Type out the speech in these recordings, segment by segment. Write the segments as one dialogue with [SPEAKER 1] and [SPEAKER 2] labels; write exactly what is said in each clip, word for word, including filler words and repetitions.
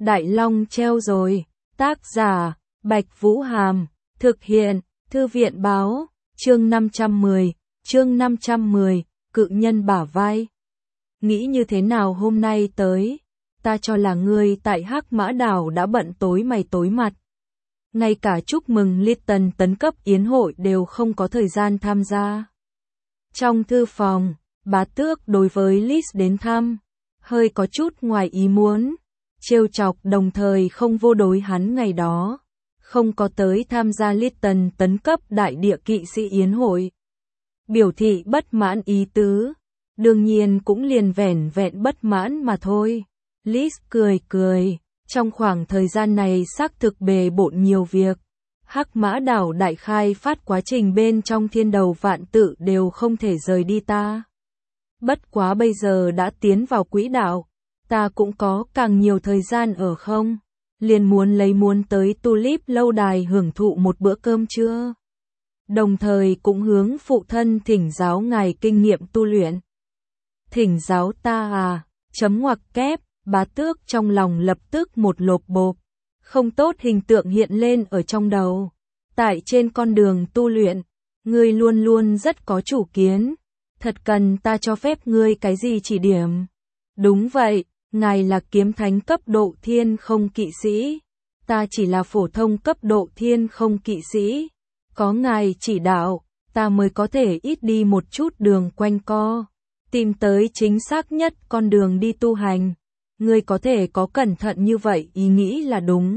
[SPEAKER 1] Đại Long treo rồi. Tác giả, Bạch Vũ Hàm. Thực hiện, Thư viện báo. Chương năm trăm mười. Chương năm trăm mười. Cự nhân bả vai. Nghĩ như thế nào hôm nay tới? Ta cho là ngươi tại Hắc Mã Đảo đã bận tối mày tối mặt. Ngay cả chúc mừng Litton tấn cấp yến hội đều không có thời gian tham gia. Trong thư phòng, Bá Tước đối với Liz đến thăm, hơi có chút ngoài ý muốn, trêu chọc đồng thời không vô đối hắn ngày đó, không có tới tham gia Litton tấn cấp đại địa kỵ sĩ yến hội. Biểu thị bất mãn ý tứ, đương nhiên cũng liền vẻn vẹn bất mãn mà thôi. Liz cười cười, trong khoảng thời gian này xác thực bề bộn nhiều việc. Hắc Mã Đảo đại khai phát quá trình bên trong thiên đầu vạn tự đều không thể rời đi ta. Bất quá bây giờ đã tiến vào quỹ đạo, ta cũng có càng nhiều thời gian ở không, liền muốn lấy muốn tới Tulip lâu đài hưởng thụ một bữa cơm trưa. Đồng thời cũng hướng phụ thân thỉnh giáo ngài kinh nghiệm tu luyện. Thỉnh giáo ta à, chấm ngoặc kép, Bá Tước trong lòng lập tức một lộp bộp, không tốt hình tượng hiện lên ở trong đầu. Tại trên con đường tu luyện, ngươi luôn luôn rất có chủ kiến, thật cần ta cho phép ngươi cái gì chỉ điểm. Đúng vậy, ngài là kiếm thánh cấp độ thiên không kỵ sĩ, ta chỉ là phổ thông cấp độ thiên không kỵ sĩ. Có ngài chỉ đạo, ta mới có thể ít đi một chút đường quanh co, tìm tới chính xác nhất con đường đi tu hành. Ngươi có thể có cẩn thận như vậy ý nghĩ là đúng.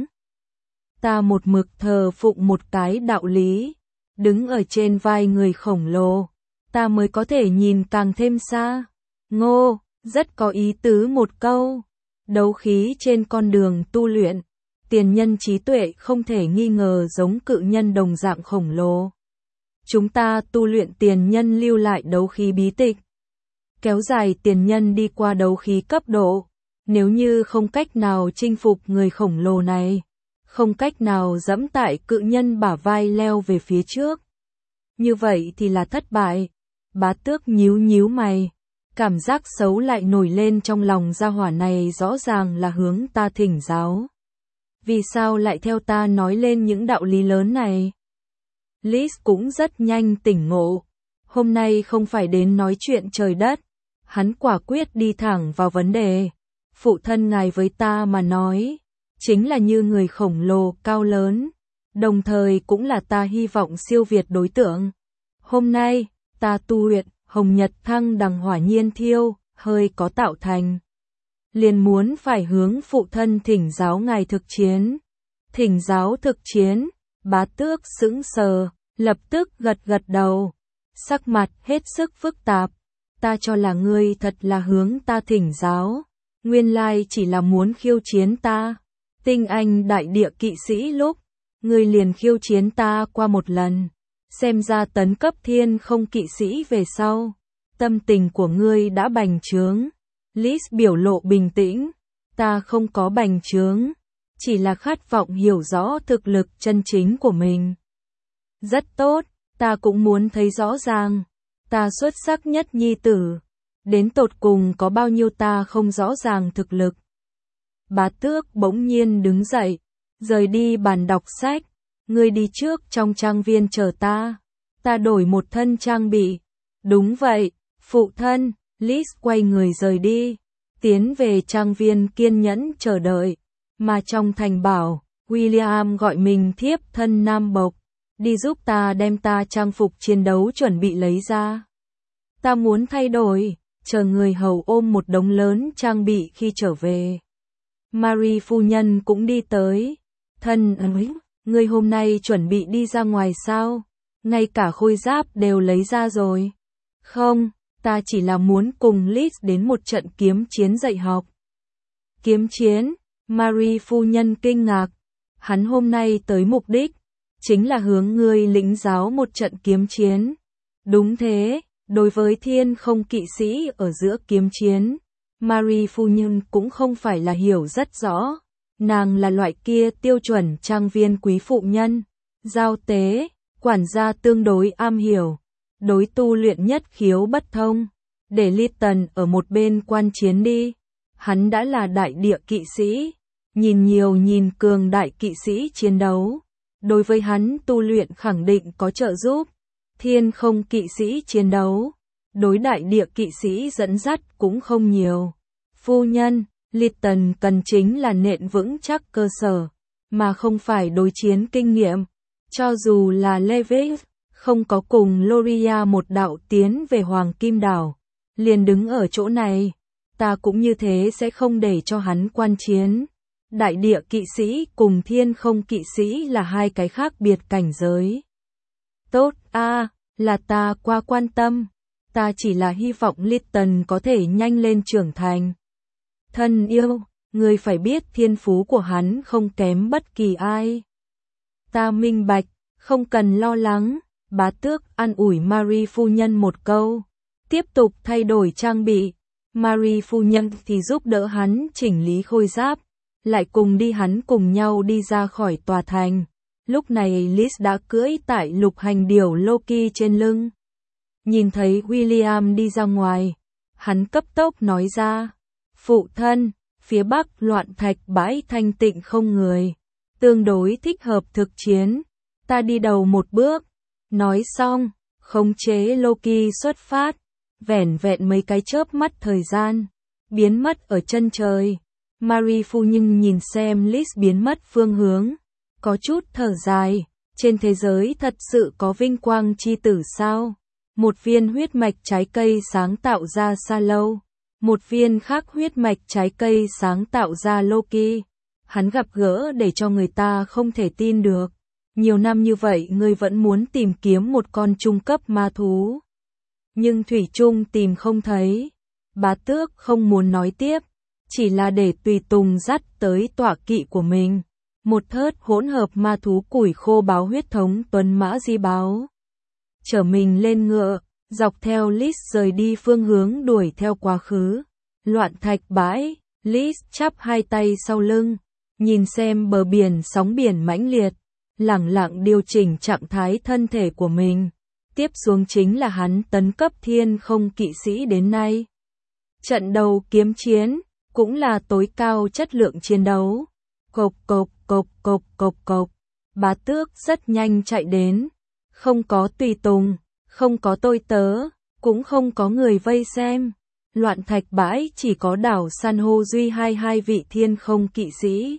[SPEAKER 1] Ta một mực thờ phụng một cái đạo lý, đứng ở trên vai người khổng lồ, ta mới có thể nhìn càng thêm xa. Ngô, rất có ý tứ một câu. Đấu khí trên con đường tu luyện, tiền nhân trí tuệ không thể nghi ngờ giống cự nhân đồng dạng khổng lồ. Chúng ta tu luyện tiền nhân lưu lại đấu khí bí tịch, kéo dài tiền nhân đi qua đấu khí cấp độ. Nếu như không cách nào chinh phục người khổng lồ này, không cách nào dẫm tại cự nhân bả vai leo về phía trước, như vậy thì là thất bại. Bá Tước nhíu nhíu mày, cảm giác xấu lại nổi lên trong lòng. Gia hỏa này rõ ràng là hướng ta thỉnh giáo, vì sao lại theo ta nói lên những đạo lý lớn này? Liz cũng rất nhanh tỉnh ngộ, hôm nay không phải đến nói chuyện trời đất, hắn quả quyết đi thẳng vào vấn đề. Phụ thân ngài với ta mà nói, chính là như người khổng lồ cao lớn, đồng thời cũng là ta hy vọng siêu việt đối tượng. Hôm nay, ta tu luyện Hồng Nhật Thăng Đằng Hỏa Nhiên Thiêu, hơi có tạo thành. Liền muốn phải hướng phụ thân thỉnh giáo ngài thực chiến. Thỉnh giáo thực chiến, Bá Tước sững sờ, lập tức gật gật đầu, sắc mặt hết sức phức tạp. Ta cho là ngươi thật là hướng ta thỉnh giáo, nguyên lai chỉ là muốn khiêu chiến ta. Tinh anh đại địa kỵ sĩ lúc, ngươi liền khiêu chiến ta qua một lần, xem ra tấn cấp thiên không kỵ sĩ về sau, tâm tình của ngươi đã bành trướng. Liz biểu lộ bình tĩnh, ta không có bành trướng, chỉ là khát vọng hiểu rõ thực lực chân chính của mình. Rất tốt, ta cũng muốn thấy rõ ràng, ta xuất sắc nhất nhi tử, đến tột cùng có bao nhiêu ta không rõ ràng thực lực. Bá Tước bỗng nhiên đứng dậy, rời đi bàn đọc sách, ngươi đi trước trong trang viên chờ ta, ta đổi một thân trang bị. Đúng vậy, phụ thân. Liz quay người rời đi, tiến về trang viên kiên nhẫn chờ đợi, mà trong thành bảo, William gọi mình thiếp thân nam bộc, đi giúp ta đem ta trang phục chiến đấu chuẩn bị lấy ra. Ta muốn thay đổi, chờ người hầu ôm một đống lớn trang bị khi trở về. Marie phu nhân cũng đi tới, thân ơi, ngươi hôm nay chuẩn bị đi ra ngoài sao? Ngay cả khôi giáp đều lấy ra rồi. Không. Ta chỉ là muốn cùng Liz đến một trận kiếm chiến dạy học. Kiếm chiến? Marie phu nhân kinh ngạc. Hắn hôm nay tới mục đích, chính là hướng ngươi lĩnh giáo một trận kiếm chiến. Đúng thế, đối với thiên không kỵ sĩ ở giữa kiếm chiến, Marie phu nhân cũng không phải là hiểu rất rõ. Nàng là loại kia tiêu chuẩn trang viên quý phụ nhân, giao tế, quản gia tương đối am hiểu. Đối tu luyện nhất khiếu bất thông, để Litton ở một bên quan chiến đi. Hắn đã là đại địa kỵ sĩ, nhìn nhiều nhìn cường đại kỵ sĩ chiến đấu. Đối với hắn tu luyện khẳng định có trợ giúp. Thiên không kỵ sĩ chiến đấu. Đối đại địa kỵ sĩ dẫn dắt cũng không nhiều. Phu nhân, Lytton cần chính là nền vững chắc cơ sở, mà không phải đối chiến kinh nghiệm. Cho dù là Levitt, không có cùng Loria một đạo tiến về Hoàng Kim Đảo, liền đứng ở chỗ này, ta cũng như thế sẽ không để cho hắn quan chiến. Đại địa kỵ sĩ cùng thiên không kỵ sĩ là hai cái khác biệt cảnh giới. Tốt a, à, là ta quá quan tâm, ta chỉ là hy vọng Lytton có thể nhanh lên trưởng thành. Thân yêu, ngươi phải biết thiên phú của hắn không kém bất kỳ ai. Ta minh bạch, không cần lo lắng. Bá tước an ủi Marie phu nhân một câu, tiếp tục thay đổi trang bị. Marie phu nhân thì giúp đỡ hắn chỉnh lý khôi giáp, lại cùng đi hắn cùng nhau đi ra khỏi tòa thành. Lúc này Liz đã cưỡi tại lục hành điểu Loki trên lưng. Nhìn thấy William đi ra ngoài, hắn cấp tốc nói ra, phụ thân, phía bắc loạn thạch bãi thanh tịnh không người, tương đối thích hợp thực chiến, ta đi đầu một bước. Nói xong, khống chế Loki xuất phát, vẻn vẹn mấy cái chớp mắt thời gian, biến mất ở chân trời. Marie phu nhân nhìn xem Liz biến mất phương hướng, có chút thở dài, trên thế giới thật sự có vinh quang chi tử sao? Một viên huyết mạch trái cây sáng tạo ra Sa Lâu, một viên khác huyết mạch trái cây sáng tạo ra Loki. Hắn gặp gỡ để cho người ta không thể tin được. Nhiều năm như vậy ngươi vẫn muốn tìm kiếm một con trung cấp ma thú. Nhưng thủy chung tìm không thấy. Bá tước không muốn nói tiếp, chỉ là để tùy tùng dắt tới tọa kỵ của mình. Một thớt hỗn hợp ma thú củi khô báo huyết thống tuấn mã di báo. Chở mình lên ngựa, dọc theo Liz rời đi phương hướng đuổi theo quá khứ. Loạn thạch bãi, Liz chắp hai tay sau lưng, nhìn xem bờ biển sóng biển mãnh liệt. Lẳng lặng điều chỉnh trạng thái thân thể của mình. Tiếp xuống chính là hắn tấn cấp thiên không kỵ sĩ đến nay. Trận đầu kiếm chiến, cũng là tối cao chất lượng chiến đấu. Cộc cộc cộc cộc cộc cộc. Bá tước rất nhanh chạy đến. Không có tùy tùng, không có tôi tớ, cũng không có người vây xem. Loạn thạch bãi chỉ có đảo san hô duy hai hai vị thiên không kỵ sĩ.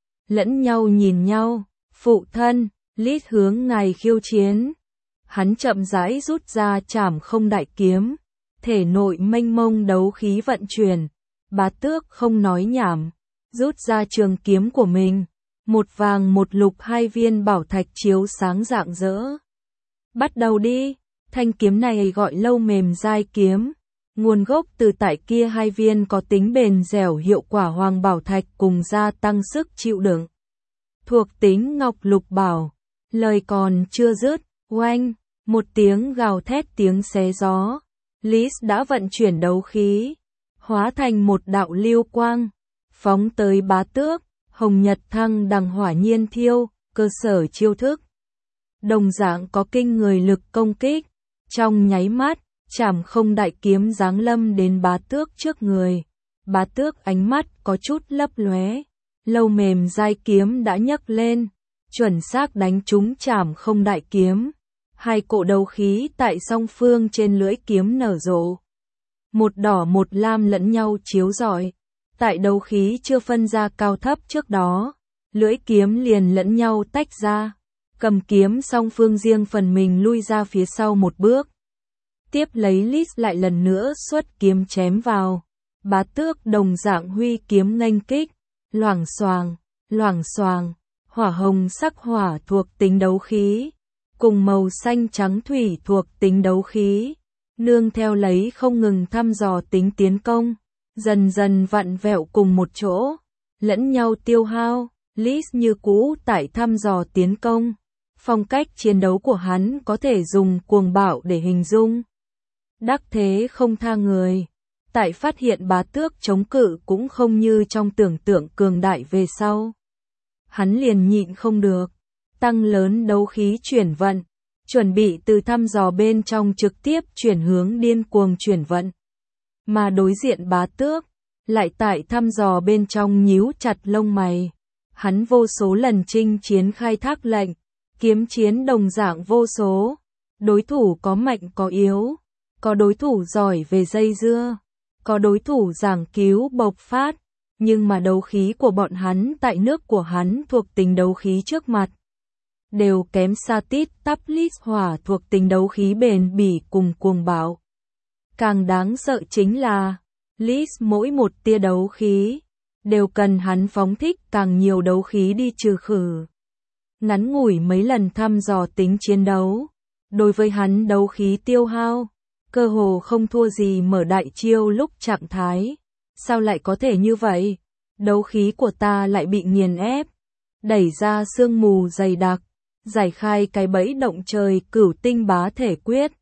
[SPEAKER 1] Lẫn nhau nhìn nhau. Phụ thân, Liz hướng ngài khiêu chiến. Hắn chậm rãi rút ra trảm không đại kiếm, thể nội mênh mông đấu khí vận chuyển. Bá tước không nói nhảm, rút ra trường kiếm của mình. Một vàng một lục hai viên bảo thạch chiếu sáng rạng rỡ. Bắt đầu đi, thanh kiếm này gọi lâu mềm dai kiếm. Nguồn gốc từ tại kia hai viên có tính bền dẻo hiệu quả hoàng bảo thạch cùng gia tăng sức chịu đựng. Thuộc tính ngọc lục bảo, lời còn chưa dứt, oanh, một tiếng gào thét tiếng xé gió. Liz đã vận chuyển đấu khí, hóa thành một đạo lưu quang, phóng tới bá tước, hồng nhật thăng đằng hỏa nhiên thiêu, cơ sở chiêu thức. Đồng dạng có kinh người lực công kích, trong nháy mắt, trảm không đại kiếm giáng lâm đến bá tước trước người. Bá tước ánh mắt có chút lấp lóe. Lâu mềm dai kiếm đã nhấc lên, chuẩn xác đánh trúng trảm không đại kiếm. Hai cỗ đấu khí tại song phương trên lưỡi kiếm nở rộ. Một đỏ một lam lẫn nhau chiếu rọi. Tại đấu khí chưa phân ra cao thấp trước đó, lưỡi kiếm liền lẫn nhau tách ra. Cầm kiếm song phương riêng phần mình lui ra phía sau một bước. Tiếp lấy Liz lại lần nữa xuất kiếm chém vào. Bá tước đồng dạng huy kiếm nghênh kích. Loảng xoàng, loảng xoàng, hỏa hồng sắc hỏa thuộc tính đấu khí, cùng màu xanh trắng thủy thuộc tính đấu khí, nương theo lấy không ngừng thăm dò tính tiến công, dần dần vặn vẹo cùng một chỗ, lẫn nhau tiêu hao. Liz như cũ tại thăm dò tiến công, phong cách chiến đấu của hắn có thể dùng cuồng bạo để hình dung. Đắc thế không tha người. Tại phát hiện bá tước chống cự cũng không như trong tưởng tượng cường đại về sau. Hắn liền nhịn không được, tăng lớn đấu khí chuyển vận, chuẩn bị từ thăm dò bên trong trực tiếp chuyển hướng điên cuồng chuyển vận. Mà đối diện bá tước, lại tại thăm dò bên trong nhíu chặt lông mày. Hắn vô số lần chinh chiến khai thác lệnh, kiếm chiến đồng dạng vô số. Đối thủ có mạnh có yếu, có đối thủ giỏi về dây dưa, có đối thủ giảng cứu bộc phát, nhưng mà đấu khí của bọn hắn tại nước của hắn thuộc tính đấu khí trước mặt đều kém xa tít tắp lít hỏa thuộc tính đấu khí bền bỉ cùng cuồng bạo. Càng đáng sợ chính là, lít mỗi một tia đấu khí đều cần hắn phóng thích càng nhiều đấu khí đi trừ khử. Ngắn ngủi mấy lần thăm dò tính chiến đấu, đối với hắn đấu khí tiêu hao, cơ hồ không thua gì mở đại chiêu lúc trạng thái. Sao lại có thể như vậy? Đấu khí của ta lại bị nghiền ép, đẩy ra sương mù dày đặc, giải khai cái bẫy động trời cửu tinh bá thể quyết.